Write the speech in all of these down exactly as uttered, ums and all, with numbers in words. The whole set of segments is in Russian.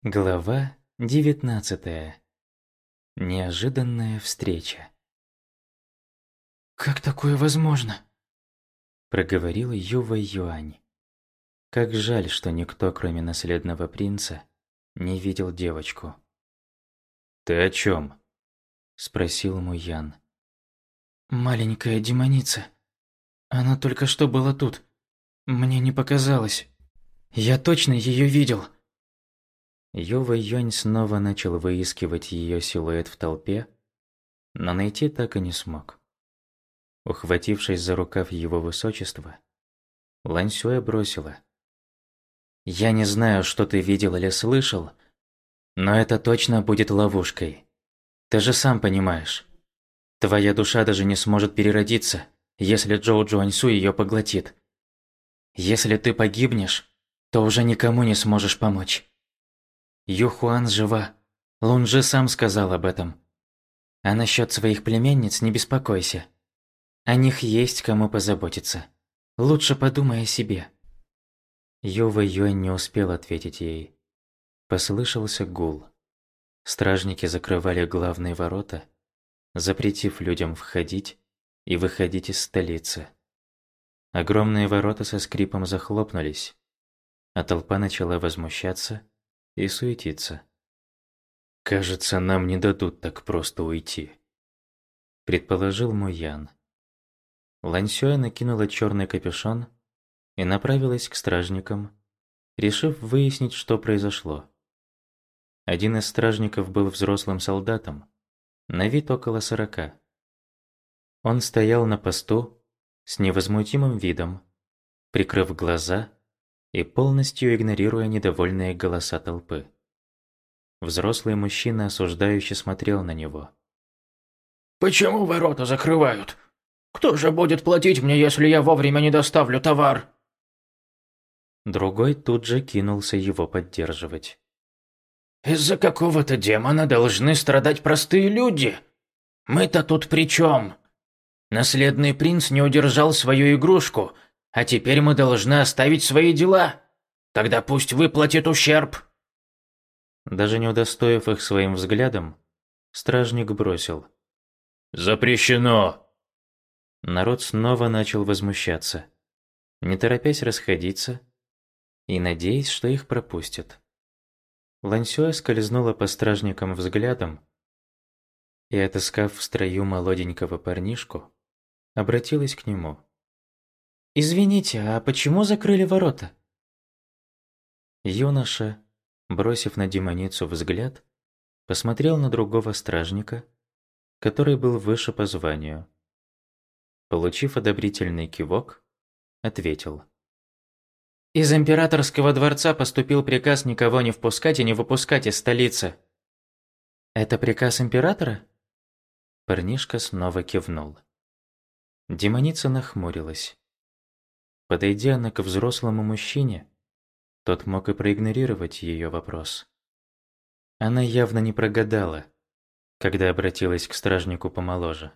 Глава девятнадцатая. Неожиданная встреча. «Как такое возможно?» Проговорил Ювэй Юань. Как жаль, что никто, кроме наследного принца, не видел девочку. «Ты о чем? Спросил Муян. «Маленькая демоница. Она только что была тут. Мне не показалось. Я точно ее видел». Ювэй Юань снова начал выискивать ее силуэт в толпе, но найти так и не смог. Ухватившись за рукав его высочества, Лань Сюэ бросила: «Я не знаю, что ты видел или слышал, но это точно будет ловушкой. Ты же сам понимаешь. Твоя душа даже не сможет переродиться, если Джоу Джуаньсу ее поглотит. Если ты погибнешь, то уже никому не сможешь помочь. Ю Хуан жива. Лун Жи сам сказал об этом. А насчет своих племянниц не беспокойся. О них есть кому позаботиться. Лучше подумай о себе». Ювэй Юань не успел ответить ей. Послышался гул. Стражники закрывали главные ворота, запретив людям входить и выходить из столицы. Огромные ворота со скрипом захлопнулись, а толпа начала возмущаться и суетиться. «Кажется, нам не дадут так просто уйти», – предположил Муян. Лань Сюэ накинула черный капюшон и направилась к стражникам, решив выяснить, что произошло. Один из стражников был взрослым солдатом, на вид около сорока. Он стоял на посту с невозмутимым видом, прикрыв глаза и полностью игнорируя недовольные голоса толпы. Взрослый мужчина осуждающе смотрел на него. «Почему ворота закрывают? Кто же будет платить мне, если я вовремя не доставлю товар?» Другой тут же кинулся его поддерживать. «Из-за какого-то демона должны страдать простые люди. Мы-то тут при чем? Наследный принц не удержал свою игрушку, а теперь мы должны оставить свои дела. Тогда пусть выплатит ущерб». Даже не удостоив их своим взглядом, стражник бросил: «Запрещено!» Народ снова начал возмущаться, не торопясь расходиться и надеясь, что их пропустят. Лань Сюэ скользнула по стражникам взглядом и, отыскав в строю молоденького парнишку, обратилась к нему. «Извините, а почему закрыли ворота?» Юноша, бросив на демоницу взгляд, посмотрел на другого стражника, который был выше по званию. Получив одобрительный кивок, ответил: «Из императорского дворца поступил приказ никого не впускать и не выпускать из столицы». «Это приказ императора?» Парнишка снова кивнул. Демоница нахмурилась. Подойдя она к взрослому мужчине, тот мог и проигнорировать ее вопрос. Она явно не прогадала, когда обратилась к стражнику помоложе.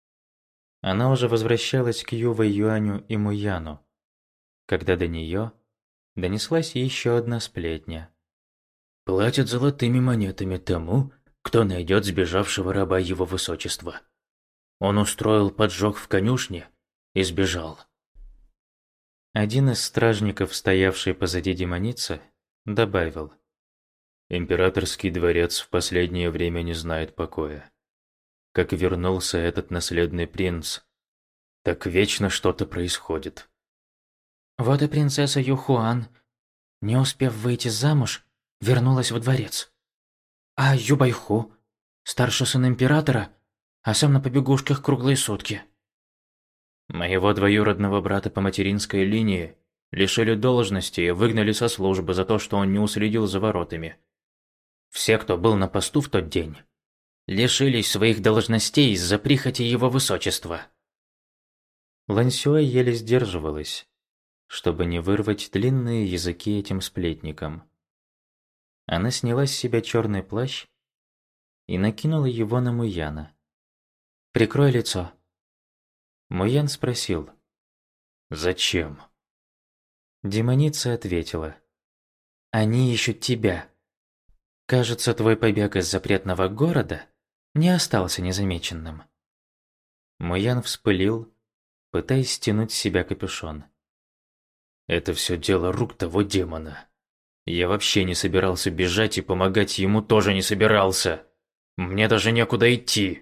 Она уже возвращалась к Ювэй Юаню и Муяну, когда до нее донеслась еще одна сплетня. «Платят золотыми монетами тому, кто найдет сбежавшего раба его высочества. Он устроил поджог в конюшне и сбежал». Один из стражников, стоявший позади демоницы, добавил: «Императорский дворец в последнее время не знает покоя. Как вернулся этот наследный принц, так вечно что-то происходит». Вот и принцесса Юхуан, не успев выйти замуж, вернулась во дворец. А Юбайху, старший сын императора, а сам на побегушках круглые сутки. Моего двоюродного брата по материнской линии лишили должности и выгнали со службы за то, что он не уследил за воротами. Все, кто был на посту в тот день, лишились своих должностей из-за прихоти его высочества. Лань Сюэ еле сдерживалась, чтобы не вырвать длинные языки этим сплетникам. Она сняла с себя черный плащ и накинула его на Муяна. «Прикрой лицо». Муян спросил: «Зачем?» Демоница ответила: «Они ищут тебя. Кажется, твой побег из запретного города не остался незамеченным. Муян вспылил, пытаясь стянуть с себя капюшон. Это все дело рук того демона. Я вообще не собирался бежать и помогать ему тоже не собирался. Мне даже некуда идти.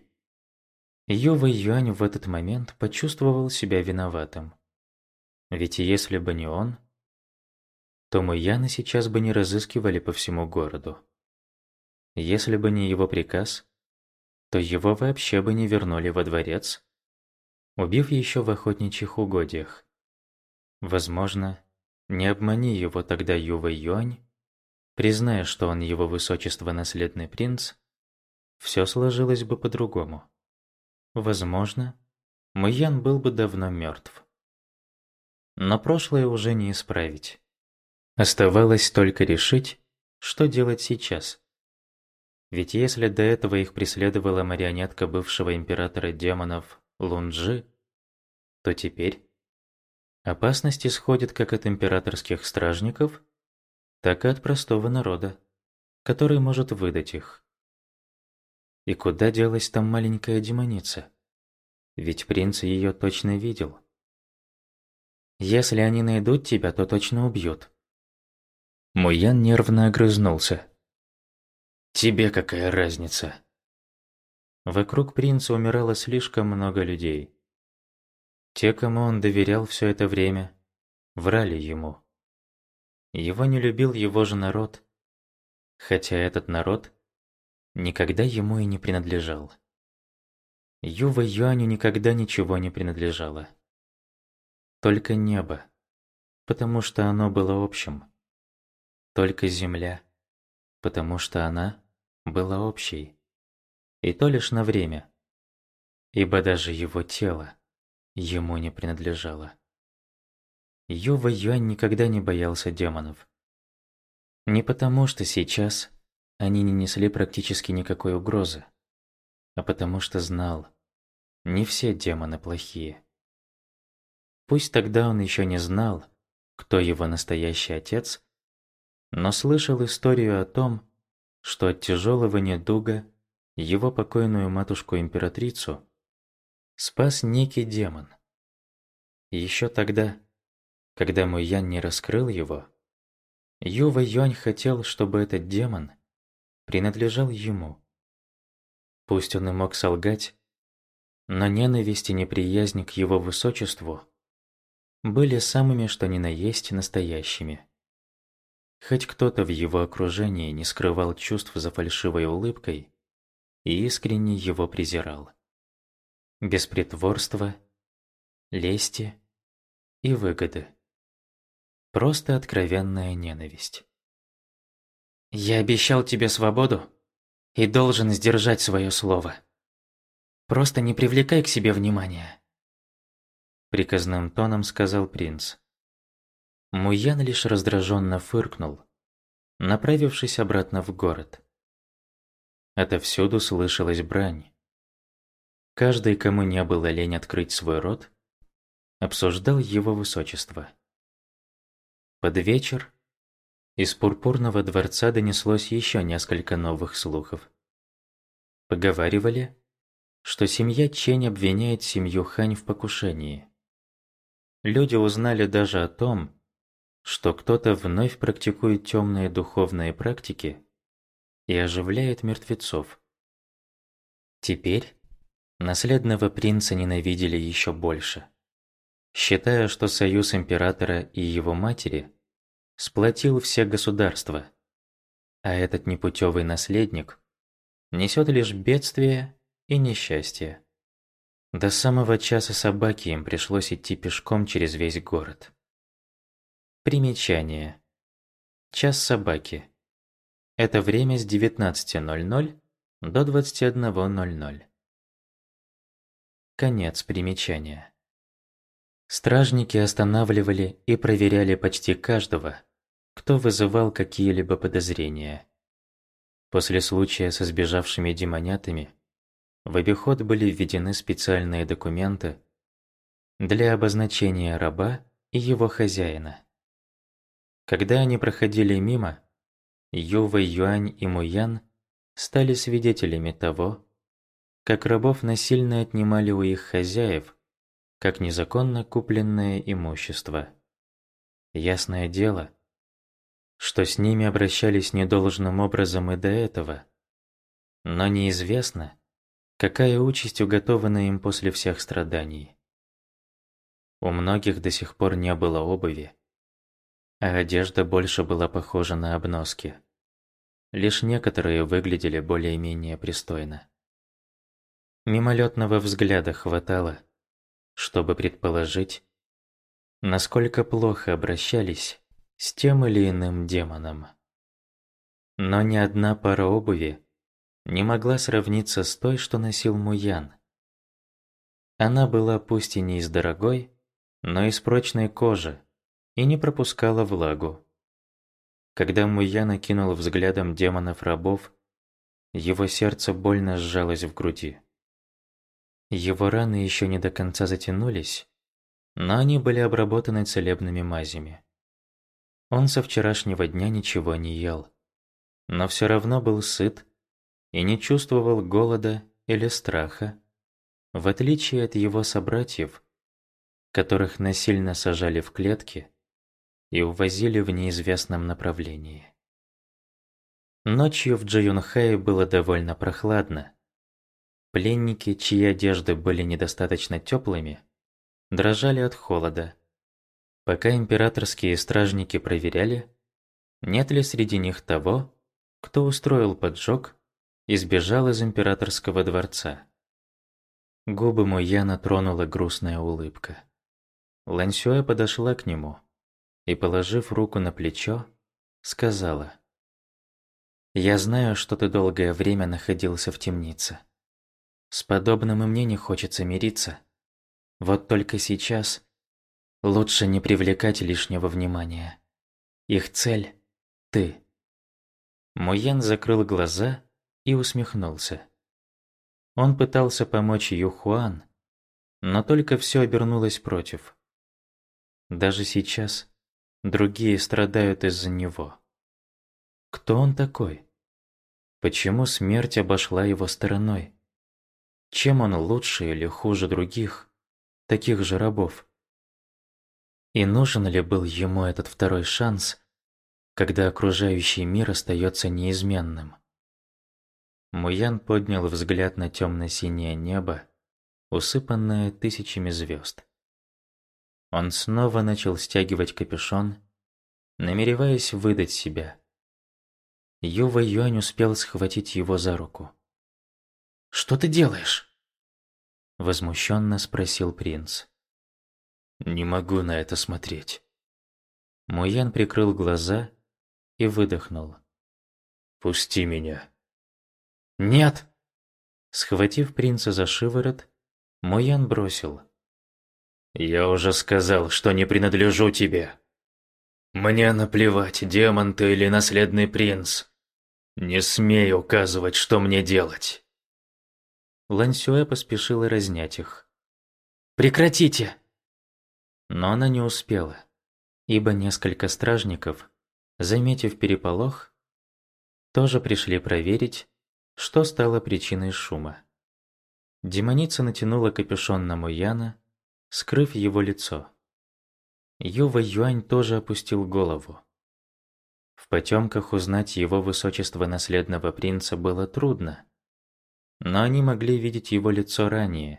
Ю Вэйюань в этот момент почувствовал себя виноватым. Ведь если бы не он, то Муяна сейчас бы не разыскивали по всему городу. Если бы не его приказ, то его вообще бы не вернули во дворец, убив еще в охотничьих угодьях. Возможно, не обмани его тогда Ю Вэйюань, призная, что он его высочество наследный принц, все сложилось бы по-другому. Возможно, Муян был бы давно мертв. Но прошлое уже не исправить. Оставалось только решить, что делать сейчас. Ведь если до этого их преследовала марионетка бывшего императора демонов Лунджи, то теперь опасность исходит как от императорских стражников, так и от простого народа, который может выдать их. И куда делась там маленькая демоница? Ведь принц ее точно видел. Если они найдут тебя, то точно убьют. Муян нервно огрызнулся. Тебе какая разница? Вокруг принца умирало слишком много людей. Те, кому он доверял все это время, врали ему. Его не любил его же народ, хотя этот народ никогда ему и не принадлежал. Ю Вэйюаню никогда ничего не принадлежало. Только небо, потому что оно было общим. Только земля, потому что она была общей. И то лишь на время, ибо даже его тело ему не принадлежало. Ю Вэйюань никогда не боялся демонов. Не потому, что сейчас они не несли практически никакой угрозы, а потому что знал, не все демоны плохие. Пусть тогда он еще не знал, кто его настоящий отец, но слышал историю о том, что от тяжелого недуга его покойную матушку-императрицу спас некий демон. Еще тогда, когда Муян не раскрыл его, Ю Вэйюань хотел, чтобы этот демон принадлежал ему. Пусть он и мог солгать, но ненависть и неприязнь к его высочеству были самыми что ни на есть настоящими. Хоть кто-то в его окружении не скрывал чувств за фальшивой улыбкой и искренне его презирал. Без притворства, лести и выгоды. Просто откровенная ненависть. «Я обещал тебе свободу и должен сдержать свое слово. Просто не привлекай к себе внимания», — приказным тоном сказал принц. Муян лишь раздраженно фыркнул, направившись обратно в город. Отовсюду слышалась брань. Каждый, кому не было лень открыть свой рот, обсуждал его высочество. Под вечер из пурпурного дворца донеслось еще несколько новых слухов. Поговаривали, что семья Чэнь обвиняет семью Хань в покушении. Люди узнали даже о том, что кто-то вновь практикует темные духовные практики и оживляет мертвецов. Теперь наследного принца ненавидели еще больше, считая, что союз императора и его матери сплотил все государства, а этот непутевый наследник несет лишь бедствие и несчастье. До самого часа собаки им пришлось идти пешком через весь город. Примечание. Час собаки. Это время с девятнадцати ноль-ноль до двадцати одного ноль-ноль. Конец примечания. Стражники останавливали и проверяли почти каждого, кто вызывал какие-либо подозрения. После случая со сбежавшими демонятами в обиход были введены специальные документы для обозначения раба и его хозяина. Когда они проходили мимо, Ю Вэйюань и Муян стали свидетелями того, как рабов насильно отнимали у их хозяев, как незаконно купленное имущество. Ясное дело, что с ними обращались недолжным образом и до этого, но неизвестно, какая участь уготована им после всех страданий. У многих до сих пор не было обуви, а одежда больше была похожа на обноски. Лишь некоторые выглядели более-менее пристойно. Мимолетного взгляда хватало, чтобы предположить, насколько плохо обращались с тем или иным демоном. Но ни одна пара обуви не могла сравниться с той, что носил Муян. Она была пусть и не из дорогой, но из прочной кожи и не пропускала влагу. Когда Муян окинул взглядом демонов-рабов, его сердце больно сжалось в груди. Его раны еще не до конца затянулись, но они были обработаны целебными мазями. Он со вчерашнего дня ничего не ел, но все равно был сыт и не чувствовал голода или страха, в отличие от его собратьев, которых насильно сажали в клетки и увозили в неизвестном направлении. Ночью в Джоюнхае было довольно прохладно. Пленники, чьи одежды были недостаточно теплыми, дрожали от холода, пока императорские стражники проверяли, нет ли среди них того, кто устроил поджог и сбежал из императорского дворца. Губы Муяна тронула грустная улыбка. Лань Сюэ подошла к нему и, положив руку на плечо, сказала: «Я знаю, что ты долгое время находился в темнице. С подобным и мне не хочется мириться. Вот только сейчас лучше не привлекать лишнего внимания. Их цель — ты». Муян закрыл глаза и усмехнулся. Он пытался помочь Юхуан, но только все обернулось против. Даже сейчас другие страдают из-за него. Кто он такой? Почему смерть обошла его стороной? Чем он лучше или хуже других, таких же рабов? И нужен ли был ему этот второй шанс, когда окружающий мир остается неизменным? Муян поднял взгляд на темно-синее небо, усыпанное тысячами звезд. Он снова начал стягивать капюшон, намереваясь выдать себя. Ю Вэйюань успел схватить его за руку. «Что ты делаешь?» — возмущенно спросил принц. «Не могу на это смотреть». Муян прикрыл глаза и выдохнул. «Пусти меня». «Нет!» Схватив принца за шиворот, Муян бросил: «Я уже сказал, что не принадлежу тебе. Мне наплевать, демон ты или наследный принц. Не смей указывать, что мне делать». Лань Сюэ поспешила разнять их. «Прекратите!» Но она не успела, ибо несколько стражников, заметив переполох, тоже пришли проверить, что стало причиной шума. Демоница натянула капюшон на Муяна, скрыв его лицо. Ю Вэйюань тоже опустил голову. В потемках узнать его высочество наследного принца было трудно, но они могли видеть его лицо ранее.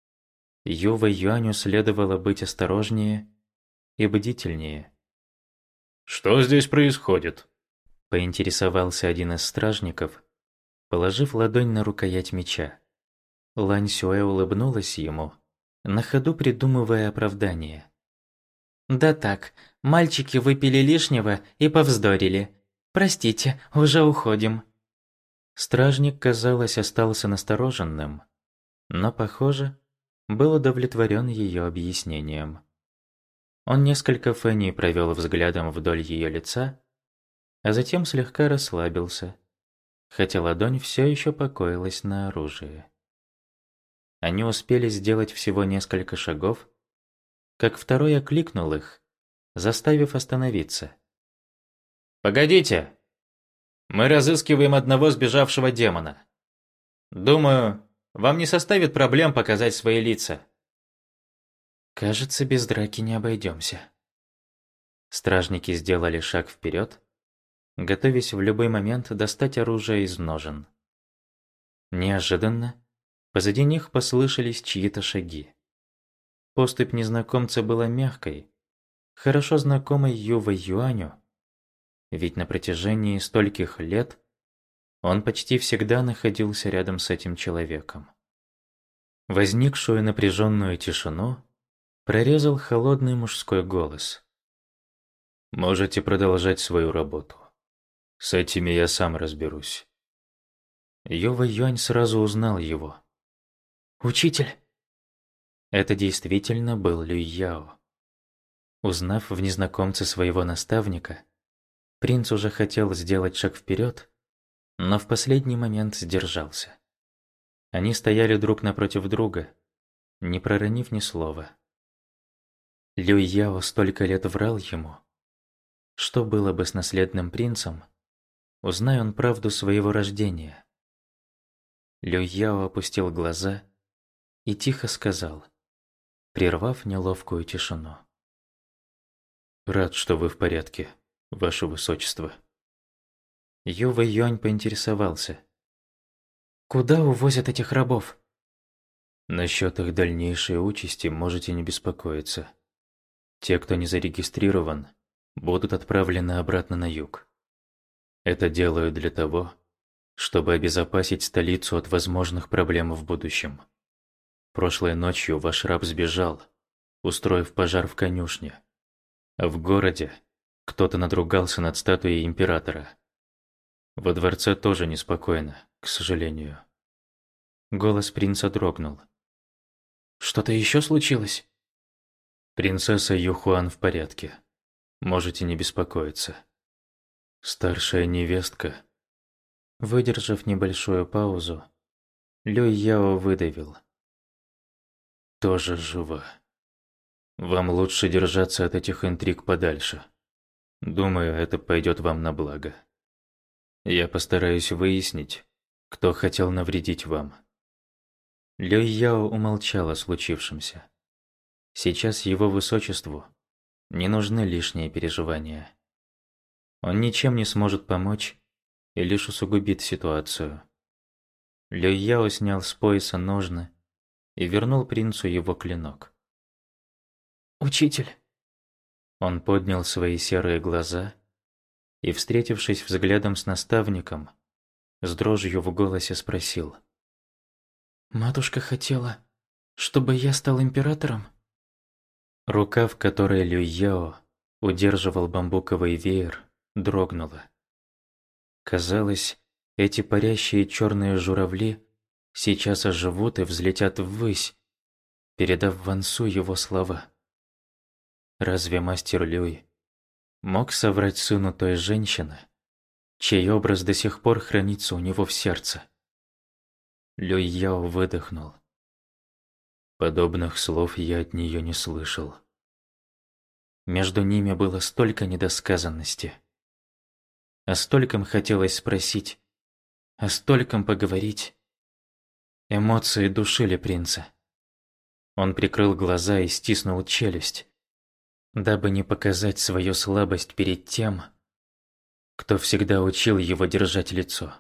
Ю Вэйюаню следовало быть осторожнее и бдительнее. «Что здесь происходит?» — поинтересовался один из стражников, положив ладонь на рукоять меча. Лань Сюэ улыбнулась ему, на ходу придумывая оправдание. «Да так, мальчики выпили лишнего и повздорили. Простите, уже уходим». Стражник, казалось, остался настороженным, но, похоже, был удовлетворен ее объяснением. Он несколько фэней провел взглядом вдоль ее лица, а затем слегка расслабился, хотя ладонь все еще покоилась на оружии. Они успели сделать всего несколько шагов, как второй окликнул их, заставив остановиться. «Погодите!» Мы разыскиваем одного сбежавшего демона. Думаю, вам не составит проблем показать свои лица. Кажется, без драки не обойдемся. Стражники сделали шаг вперед, готовясь в любой момент достать оружие из ножен. Неожиданно позади них послышались чьи-то шаги. Поступь незнакомца была мягкой, хорошо знакомой Юве Юаню, ведь на протяжении стольких лет он почти всегда находился рядом с этим человеком. Возникшую напряженную тишину прорезал холодный мужской голос. «Можете продолжать свою работу. С этими я сам разберусь». Юве Юань сразу узнал его. «Учитель!» Это действительно был Люй Яо. Узнав в незнакомце своего наставника, принц уже хотел сделать шаг вперед, но в последний момент сдержался. Они стояли друг напротив друга, не проронив ни слова. Люй Яо столько лет врал ему. Что было бы с наследным принцем, узнай он правду своего рождения? Люй Яо опустил глаза и тихо сказал, прервав неловкую тишину. «Рад, что вы в порядке, ваше высочество». Юве Юань поинтересовался. «Куда увозят этих рабов?» «Насчет их дальнейшей участи можете не беспокоиться. Те, кто не зарегистрирован, будут отправлены обратно на юг. Это делаю для того, чтобы обезопасить столицу от возможных проблем в будущем. Прошлой ночью ваш раб сбежал, устроив пожар в конюшне. А в городе кто-то надругался над статуей императора. Во дворце тоже неспокойно, к сожалению». Голос принца дрогнул. «Что-то еще случилось?» «Принцесса Юхуан в порядке. Можете не беспокоиться. Старшая невестка». Выдержав небольшую паузу, Люй Яо выдавил. «Тоже жива. Вам лучше держаться от этих интриг подальше. Думаю, это пойдет вам на благо. Я постараюсь выяснить, кто хотел навредить вам». Люй Яо умолчал о случившемся. Сейчас его высочеству не нужны лишние переживания. Он ничем не сможет помочь и лишь усугубит ситуацию. Люй Яо снял с пояса ножны и вернул принцу его клинок. «Учитель!» Он поднял свои серые глаза и, встретившись взглядом с наставником, с дрожью в голосе спросил. «Матушка хотела, чтобы я стал императором?» Рука, в которой Люй Яо удерживал бамбуковый веер, дрогнула. Казалось, эти парящие черные журавли сейчас оживут и взлетят ввысь, передав Вансу его слова. Разве мастер Люй мог соврать сыну той женщины, чей образ до сих пор хранится у него в сердце? Люй Яо выдохнул. Подобных слов я от нее не слышал. Между ними было столько недосказанности. О стольком хотелось спросить, о стольком поговорить. Эмоции душили принца. Он прикрыл глаза и стиснул челюсть, дабы не показать свою слабость перед тем, кто всегда учил его держать лицо.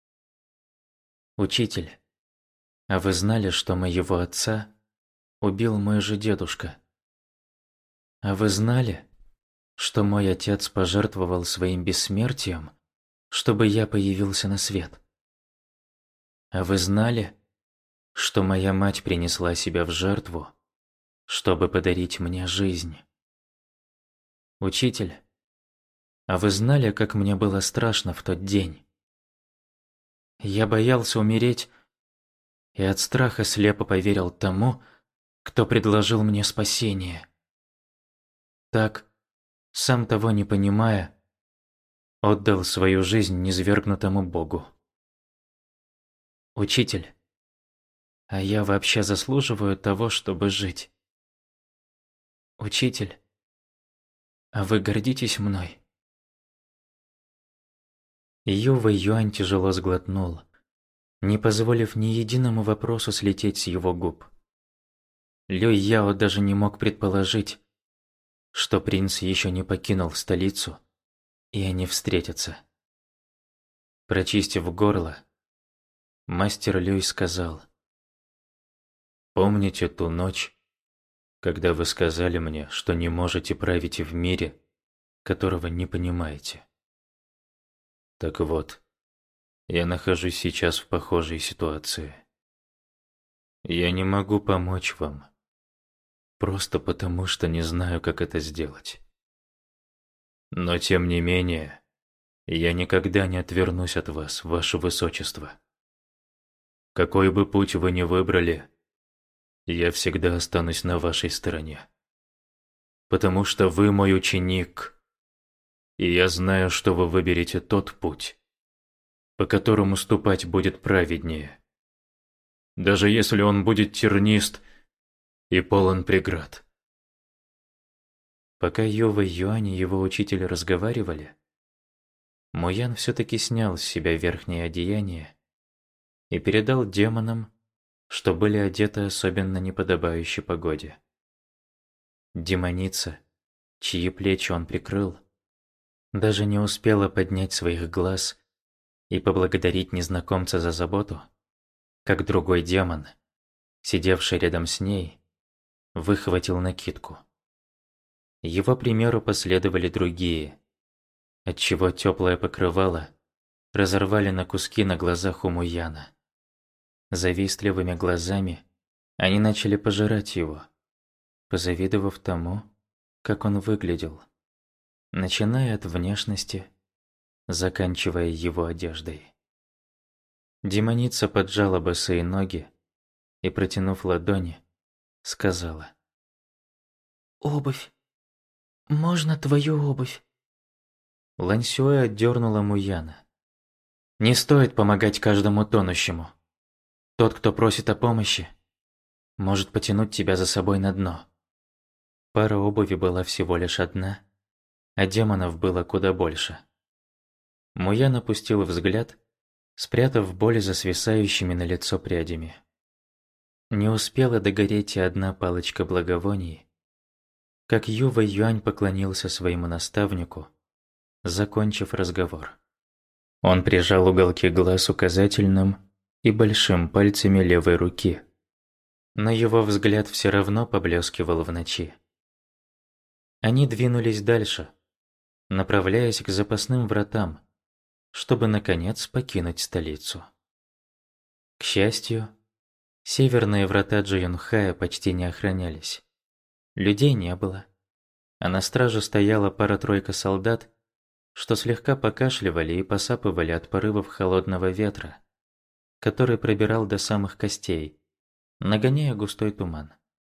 «Учитель, а вы знали, что моего отца убил мой же дедушка? А вы знали, что мой отец пожертвовал своим бессмертием, чтобы я появился на свет? А вы знали, что моя мать принесла себя в жертву, чтобы подарить мне жизнь? Учитель, а вы знали, как мне было страшно в тот день? Я боялся умереть и от страха слепо поверил тому, кто предложил мне спасение. Так, сам того не понимая, отдал свою жизнь низвергнутому Богу. Учитель, а я вообще заслуживаю того, чтобы жить? Учитель, а вы гордитесь мной? Ювэй Юань тяжело сглотнул, не позволив ни единому вопросу слететь с его губ. Люй Яо даже не мог предположить, что принц еще не покинул столицу, и они встретятся. Прочистив горло, мастер Люй сказал: «Помните ту ночь, когда вы сказали мне, что не можете править в мире, которого не понимаете? Так вот, я нахожусь сейчас в похожей ситуации. Я не могу помочь вам, просто потому что не знаю, как это сделать. Но тем не менее, я никогда не отвернусь от вас, ваше высочество. Какой бы путь вы ни выбрали, я всегда останусь на вашей стороне. Потому что вы мой ученик, и я знаю, что вы выберете тот путь, по которому ступать будет праведнее, даже если он будет тернист и полон преград». Пока Ювэй Юань и его учитель разговаривали, Муян все-таки снял с себя верхнее одеяние и передал демонам, что были одеты особенно неподобающей погоде. Демоница, чьи плечи он прикрыл, даже не успела поднять своих глаз и поблагодарить незнакомца за заботу, как другой демон, сидевший рядом с ней, выхватил накидку. Его примеру последовали другие, отчего теплое покрывало разорвали на куски на глазах у Муяна. Завистливыми глазами они начали пожирать его, позавидовав тому, как он выглядел, начиная от внешности, заканчивая его одеждой. Демоница поджала босые ноги и, протянув ладони, сказала: «Обувь. Можно твою обувь?» Лань Сюэ отдернула Муяна. «Не стоит помогать каждому тонущему. Тот, кто просит о помощи, может потянуть тебя за собой на дно». Пара обуви была всего лишь одна, а демонов было куда больше. Муян опустил взгляд, спрятав боль за свисающими на лицо прядями. Не успела догореть и одна палочка благовоний, как Ювэй Юань поклонился своему наставнику, закончив разговор. Он прижал уголки глаз указательным и большим пальцами левой руки, но его взгляд все равно поблескивал в ночи. Они двинулись дальше, направляясь к запасным вратам, чтобы наконец покинуть столицу. К счастью, северные врата Джоюнхая почти не охранялись. Людей не было, а на страже стояла пара-тройка солдат, что слегка покашливали и посапывали от порывов холодного ветра, который пробирал до самых костей, нагоняя густой туман.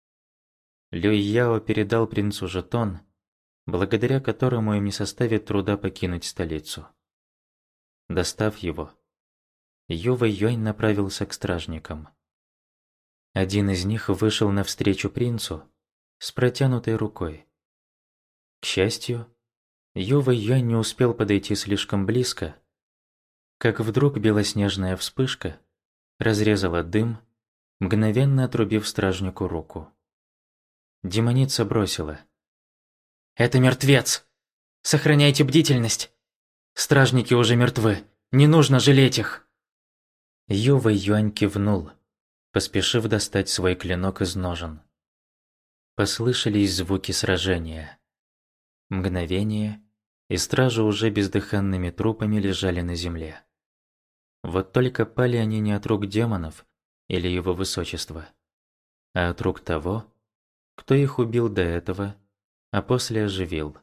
Люй Яо передал принцу жетон, благодаря которому им не составит труда покинуть столицу. Достав его, Ювэй Юань направился к стражникам. Один из них вышел навстречу принцу с протянутой рукой. К счастью, Ювэй Юань не успел подойти слишком близко, как вдруг белоснежная вспышка разрезала дым, мгновенно отрубив стражнику руку. Демоница бросила: «Это мертвец! Сохраняйте бдительность! Стражники уже мертвы, не нужно жалеть их!» Ювэй Юань кивнул, поспешив достать свой клинок из ножен. Послышались звуки сражения. Мгновение, и стражи уже бездыханными трупами лежали на земле. Вот только пали они не от рук демонов или его высочества, а от рук того, кто их убил до этого, а после оживил.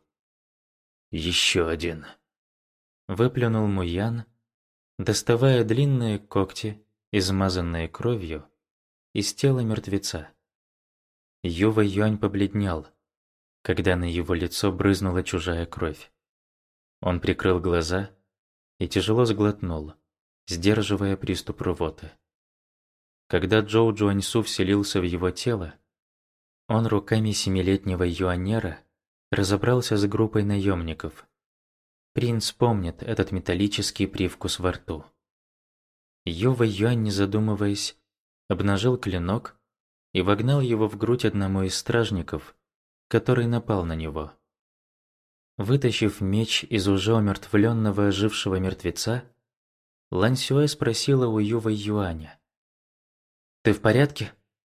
«Еще один», — выплюнул Муян, доставая длинные когти, измазанные кровью, из тела мертвеца. Ювэй Юань побледнел, когда на его лицо брызнула чужая кровь. Он прикрыл глаза и тяжело сглотнул, сдерживая приступ рвоты. Когда Джоу Джуаньсу вселился в его тело, он руками семилетнего юанера разобрался с группой наемников. Принц помнит этот металлический привкус во рту. Ю Вэйюань, не задумываясь, обнажил клинок и вогнал его в грудь одному из стражников, который напал на него. Вытащив меч из уже умертвленного ожившего мертвеца, Лань Сюэ спросила у Ю Вэйюаня: «Ты в порядке?»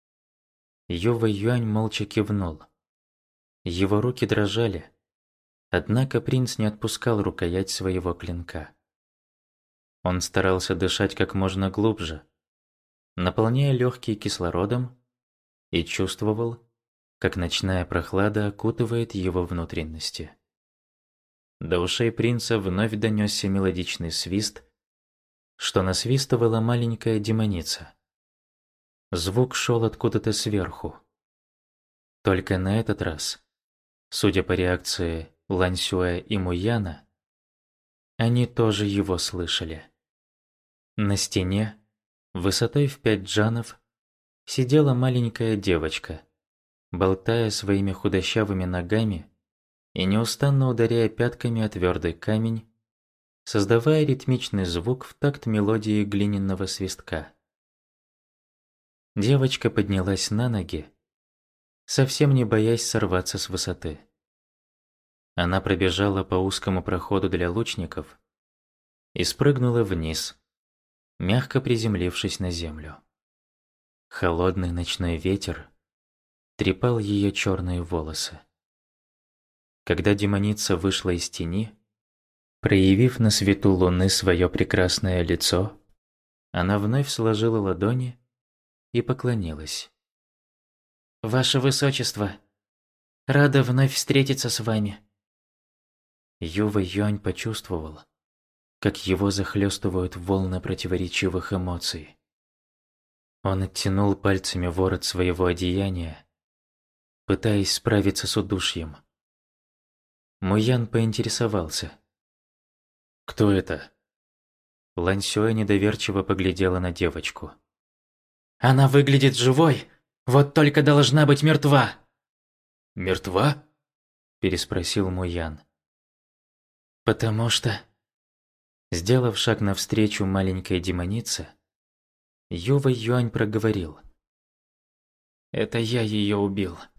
Ю Вэйюань молча кивнул. Его руки дрожали, однако принц не отпускал рукоять своего клинка. Он старался дышать как можно глубже, наполняя легкие кислородом, и чувствовал, как ночная прохлада окутывает его внутренности. До ушей принца вновь донесся мелодичный свист, что насвистывала маленькая демоница. Звук шел откуда-то сверху. Только на этот раз, судя по реакции Лань Сюэ и Муяна, они тоже его слышали. На стене, высотой в пять джанов, сидела маленькая девочка, болтая своими худощавыми ногами и неустанно ударяя пятками о твердый камень, создавая ритмичный звук в такт мелодии глиняного свистка. Девочка поднялась на ноги, совсем не боясь сорваться с высоты. Она пробежала по узкому проходу для лучников и спрыгнула вниз, мягко приземлившись на землю. Холодный ночной ветер трепал ее черные волосы. Когда демоница вышла из тени, проявив на свету луны свое прекрасное лицо, она вновь сложила ладони и поклонилась. «Ваше Высочество, рада вновь встретиться с вами». Ю Вэйюань почувствовал, как его захлестывают волны противоречивых эмоций. Он оттянул пальцами ворот своего одеяния, пытаясь справиться с удушьем. Муян поинтересовался: «Кто это?» Лань Сюэ недоверчиво поглядела на девочку. «Она выглядит живой, вот только должна быть мертва». «Мертва?» – переспросил Муян. «Потому что...» Сделав шаг навстречу маленькой демонице, Ю Вэйюань проговорил: «Это я ее убил».